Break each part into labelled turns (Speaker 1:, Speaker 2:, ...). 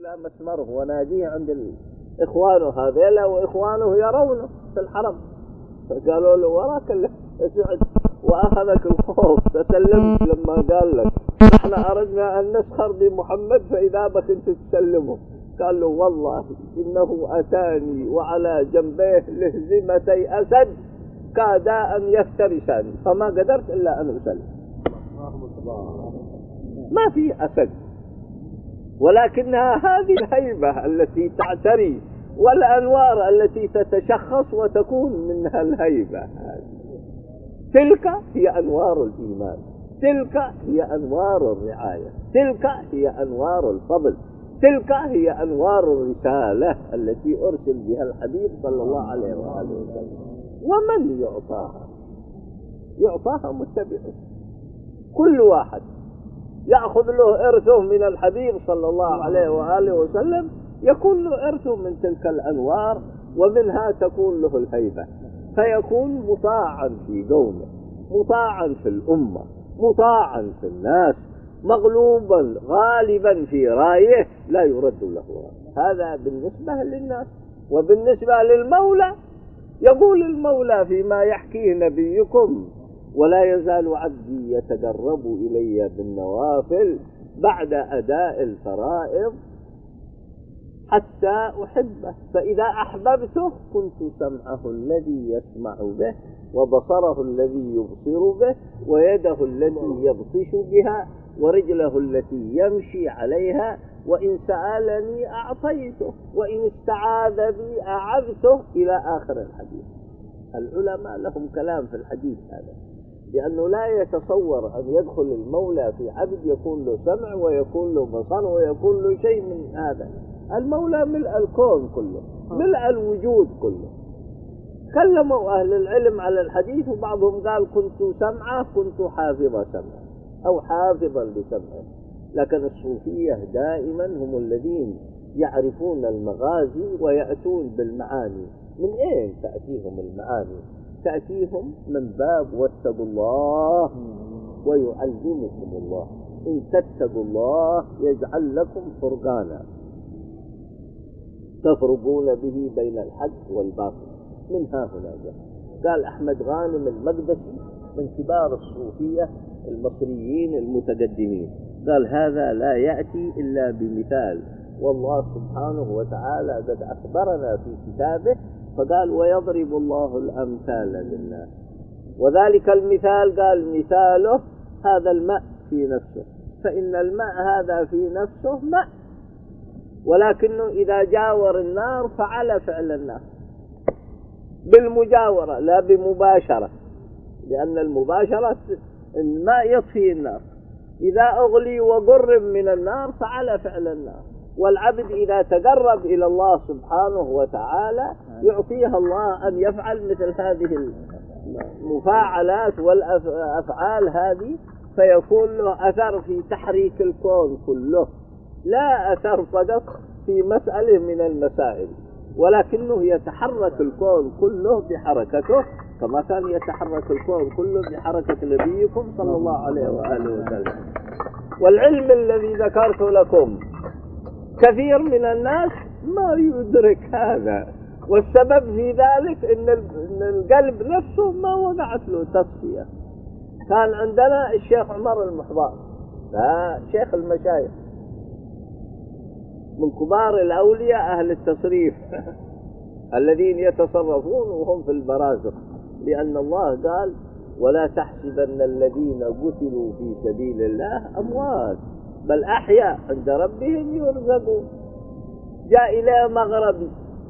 Speaker 1: إلى مسمره وناديه عند إخوانه هذيلا، وإخوانه يرونه في الحرم، فقالوا له وراك اللي سعد وأخذك الخوف تسلمت لما قال لك نحن أردنا أن نسخر بمحمد فإذا بك أنت تسلمه. قال له والله إنه أتاني وعلى جنبيه لهزمتي أسد كادا أن يفترساني فما قدرت إلا أن أسلم. ما في أسد، ولكنها هذه الهيبة التي تعتري والأنوار التي تتشخص وتكون منها الهيبة هذه. تلك هي أنوار الإيمان، تلك هي أنوار الرعاية، تلك هي أنوار الفضل، تلك هي أنوار الرسالة التي أرسل بها الحبيب صلى الله عليه وآله وسلم. ومن يعطاها؟ يعطاها متبعه. كل واحد يأخذ له إرثه من الحبيب صلى الله عليه وآله وسلم يكون له إرثه من تلك الأنوار، ومنها تكون له الهيبة، فيكون مطاعا في قومه، مطاعا في الأمة، مطاعا في الناس، مغلوبا غالبا في رايه لا يرد له رأي. هذا بالنسبة للناس. وبالنسبة للمولى يقول المولى فيما يحكيه نبيكم: ولا يزال عبدي يتقرب إلي بالنوافل بعد أداء الفرائض حتى أحبه، فإذا أحببته كنت سمعه الذي يسمع به، وبصره الذي يبصر به، ويده التي يبطش بها، ورجله التي يمشي عليها، وإن سألني أعطيته، وإن استعاذ بي أعذته، إلى آخر الحديث. العلماء لهم كلام في الحديث هذا، لأنه لا يتصور أن يدخل المولى في عبد يكون له سمع ويكون له بصر ويكون له شيء من هذا. المولى ملء الكون كله، ملء الوجود كله. كلموا أهل العلم على الحديث، وبعضهم قال كنت سمعه، كنت حافظ سمعه أو حافظا لسمعه. لكن الصوفية دائما هم الذين يعرفون المغازي ويأتون بالمعاني. من أين تأتيهم المعاني؟ تأتيهم من باب واتقوا الله ويعلمكم الله، إن تتقوا الله يجعل لكم فرقانا تفرقون به بين الحق والباطل. من ها هنا جاء. قال أحمد غانم المقدسي من كبار الصوفية المصريين المتقدمين، قال هذا لا يأتي إلا بمثال، والله سبحانه وتعالى قد أخبرنا في كتابه فقال: ويضرب الله الأمثال للناس. وذلك المثال قال مثاله هذا الماء في نفسه، فإن الماء هذا في نفسه ماء، ولكنه إذا جاور النار فعل فعل النار بالمجاورة لا بمباشرة، لأن المباشرة الماء يطفي النار. إذا أغلي وقرب من النار فعل فعل النار. والعبد إذا تقرب إلى الله سبحانه وتعالى يعطيها الله أن يفعل مثل هذه المفاعلات والأفعال هذه، فيكون له أثر في تحريك الكون كله، لا أثر فقط في مسألة من المسائل، ولكنه يتحرك الكون كله بحركته كما كان يتحرك الكون كله بحركة نبيكم صلى الله عليه وآله وسلم. والعلم الذي ذكرت لكم كثير من الناس ما يدرك هذا، والسبب في ذلك إن القلب نفسه ما وقعت له تصفية. كان عندنا الشيخ عمر المحضار، شيخ المشايخ من كبار الأولياء أهل التصريف الذين يتصرفون وهم في البرازخ، لأن الله قال: ولا تحسبن الذين قتلوا في سبيل الله أموات بل أحياء عند ربهم يرزقون. جاء إلى مغربي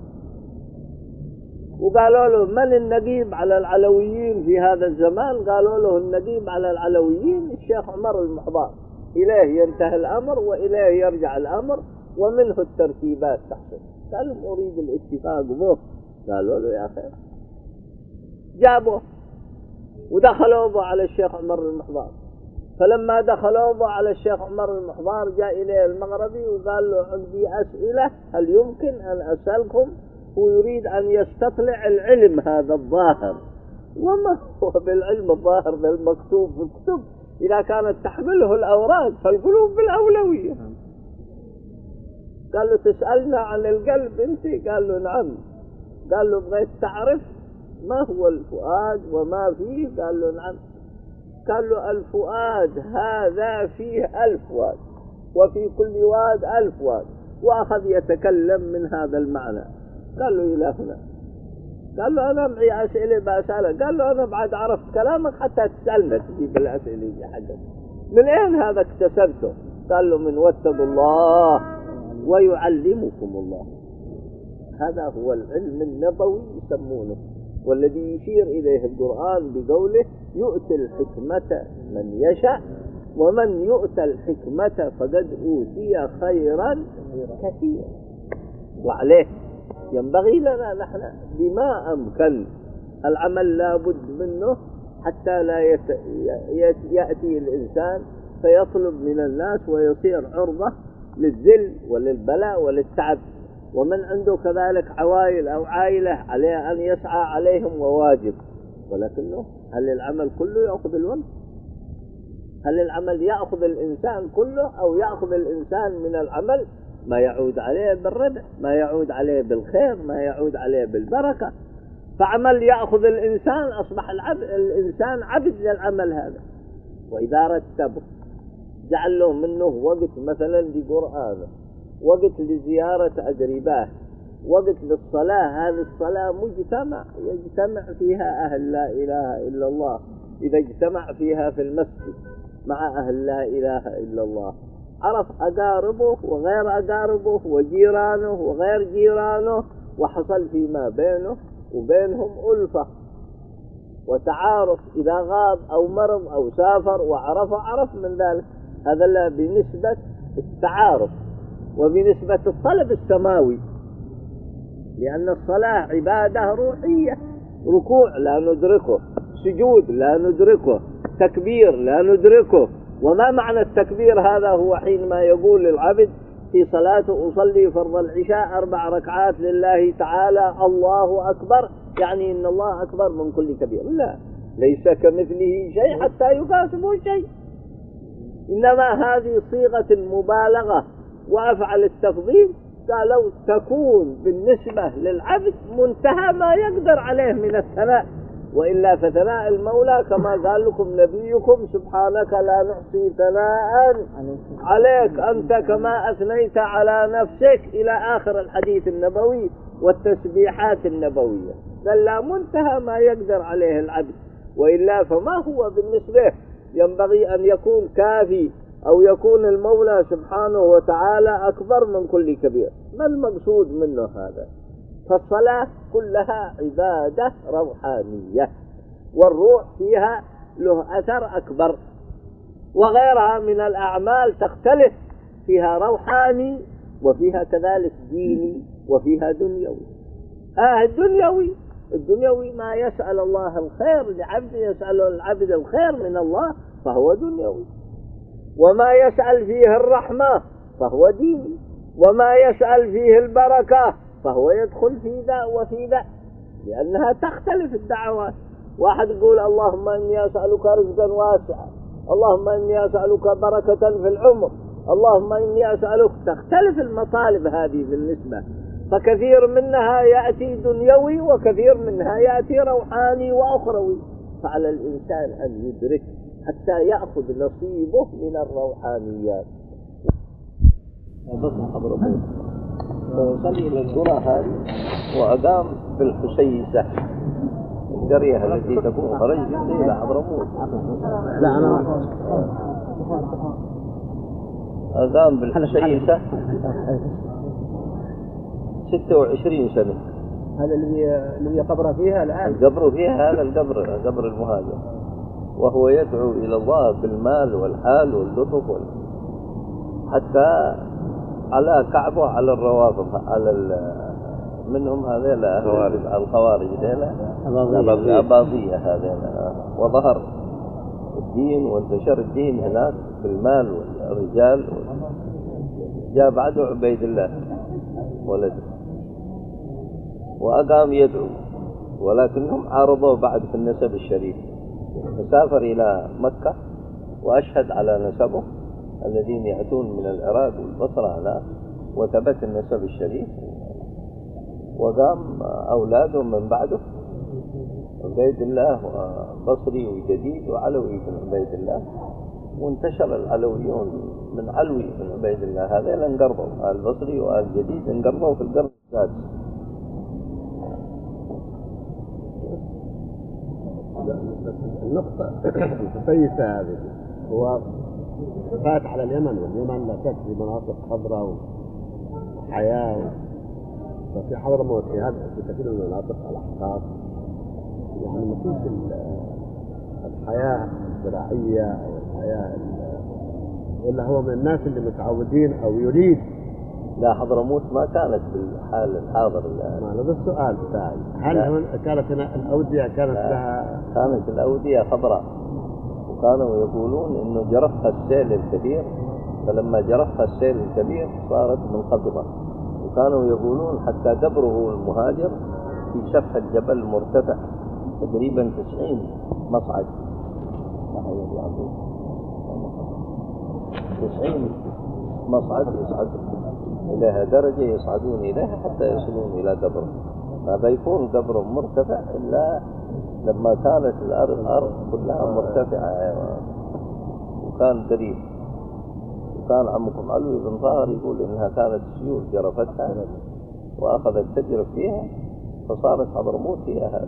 Speaker 1: وقالوا له: من النقيب على العلويين في هذا الزمان؟ قالوا له: النقيب على العلويين الشيخ عمر المحضار، إليه ينتهي الأمر وإليه يرجع الأمر ومنه الترتيبات تحصل. قال: أريد الاتفاق به. قالوا له: يا أخي. جابوه ودخلوا به على الشيخ عمر المحضار. فلما دخلوا به على الشيخ عمر المحضار جاء إليه المغربي وقال له: عندي أسئلة، هل يمكن أن أسألكم؟ ويريد أن يستطلع العلم هذا الظاهر. وما هو بالعلم الظاهر بالمكتوب في الكتب؟ إذا كانت تحمله الأوراد فالقلوب بالأولوية. قال له تسألنا عن القلب أنت؟ قال له نعم. قال له بغيت تعرف ما هو الفؤاد وما فيه؟ قال له نعم. قال له الفؤاد هذا فيه 1000 واد، وفي كل واد 1000 واد. وأخذ يتكلم من هذا المعنى. قال له إلى هنا. قال له أنا معي أسئلة بسألك. قال له أنا بعد عرفت كلامك حتى تسألنا تجيب الأسئلة دي حقك. من أين هذا اكتسبته؟ قال له من واتقوا الله ويعلمكم الله. هذا هو العلم النبوي يسمونه، والذي يشير إليه القرآن بقوله يؤتي الحكمة من يشاء، ومن يؤتى الحكمة فقد أوتي خيرا كثيرا. وعليه ينبغي لنا نحن بما أمكن العمل لا بد منه، حتى لا يأتي الإنسان فيطلب من الناس ويصير عرضة للذل وللبلاء وللتعب. ومن عنده كذلك عوائل أو عائلة عليه أن يسعى عليهم وواجب، ولكنه هل العمل كله يأخذ الوقت؟ هل العمل يأخذ الإنسان كله، أو يأخذ الإنسان من العمل ما يعود عليه بالربح، ما يعود عليه بالخير، ما يعود عليه بالبركة؟ فعمل يأخذ الإنسان أصبح الإنسان عبد للعمل هذا. وإذا رتبه جعل له منه وقت مثلا لقرآنه، وقت لزيارة أقرباه، وقت للصلاة. هذه الصلاة مجتمع يجتمع فيها أهل لا إله إلا الله. إذا اجتمع فيها في المسجد مع أهل لا إله إلا الله، عرف أقاربه وغير أقاربه وجيرانه وغير جيرانه، وحصل فيما بينه وبينهم ألفة وتعارف. إذا غاب أو مرض أو سافر عرف من ذلك. هذا لا بنسبة التعارف وبنسبة الطلب السماوي، لأن الصلاة عبادة روحية. ركوع لا ندركه، سجود لا ندركه، تكبير لا ندركه. وما معنى التكبير؟ هذا هو حينما يقول للعبد في صلاته أصلي فرض العشاء 4 ركعات لله تعالى الله أكبر، يعني إن الله أكبر من كل كبير. لا، ليس كمثله شيء حتى يكاسبه شيء. إنما هذه صيغة المبالغة وأفعل التفضيل. قالوا تكون بالنسبة للعبد منتهى ما يقدر عليه من الثناء، وإلا فثناء المولى كما قال لكم نبيكم سبحانك لا نحصي ثناء عليك أنت كما أثنيت على نفسك، إلى آخر الحديث النبوي والتسبيحات النبوية. قال لا منتهى ما يقدر عليه العبد، وإلا فما هو بالنسبة ينبغي أن يكون كافي، أو يكون المولى سبحانه وتعالى أكبر من كل كبير. ما المقصود منه هذا؟ فالصلاة كلها عبادة روحانية، والروح فيها له أثر أكبر. وغيرها من الأعمال تختلف، فيها روحاني وفيها كذلك ديني وفيها دنيوي. الدنيوي ما يسأل الله الخير لعبد، يسأل العبد الخير من الله فهو دنيوي. وما يسأل فيه الرحمة فهو ديني، وما يسأل فيه البركة فهو يدخل في ذا وفي ذا، لأنها تختلف الدعوات. واحد يقول اللهم إني أسألك رزقا واسعا، اللهم إني أسألك بركة في العمر، اللهم إني أسألك. تختلف المطالب هذه بالنسبة، فكثير منها يأتي دنيوي وكثير منها يأتي روحاني وأخروي. فعلى الإنسان أن يدرك حتى يأخذ نصيبه من الروحانيات. بطن حضرته وصل إلى القرى هذه وأقام بالحسيسة، القرية التي تكون خرج إلى حضرموت.
Speaker 2: لا أنا
Speaker 1: أقام بالحسيسة 26 سنة.
Speaker 2: هذا الذي قبر فيها الآن.
Speaker 1: القبر فيها هذا القبر المهاجر، وهو يدعو إلى الله بالمال والحال واللطف حتى على كعبه على الروافض، على منهم هذيل الخوارج الأباضية هذيل. وظهر الدين وانتشر الدين هناك بالمال والرجال. جاء بعده عبيد الله ولده وأقام يدعو، ولكنهم عارضوا بعد في النسب الشريف، فسافر إلى مكة وأشهد على نسبه الذين يأتون من العراق والبصرة هناك، وثبت النسب الشريف، وقام أولاده من بعده عبيد الله وبصري وجديد وعلوي بن عبيد الله، وانتشر العلويون من علوي بن عبيد الله هذا إلى انقرضوا، البصري والجديد انقرضوا في القرن السادس.
Speaker 3: النقطة الكويسة هذه هو فات على اليمن، واليمن لا تكفي مناطق خضراء وحياة، ففي حضرموت في هذا في كثير من المناطق الأحقاف يعني ما فيش الحياة الزراعية أو الحياة، ولا هو من الناس اللي متعودين أو يريد.
Speaker 1: لا، حضرموت ما كانت بالحال الحاضر الآن.
Speaker 3: هذا السؤال بتاعي، هل كانت هنا الأودية كانت لها؟
Speaker 1: كانت الأودية خضراء، وكانوا يقولون إنه جرفها السيل الكبير، فلما جرفها السيل الكبير صارت منخفضة، وكانوا يقولون حتى قبره المهاجر في سفح الجبل مرتفع تقريبا 90 مصعد، 90 مصعد يصعد إليها، درجة يصعدون إليها حتى يصلون إلى قبره، ما بيكون قبره مرتفع إلا لما كانت الأرض كلها مرتفعة وكان قريب. وكان عمكم علوي بن طاهر يقول إنها كانت سيول جرفتها وأخذت تجرف فيها فصارت حضرموت هي هذا.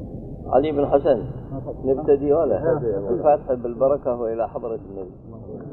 Speaker 1: علي بن حسن نبتدي ولا الفاتحة بالبركة وإلى حضرة النبي.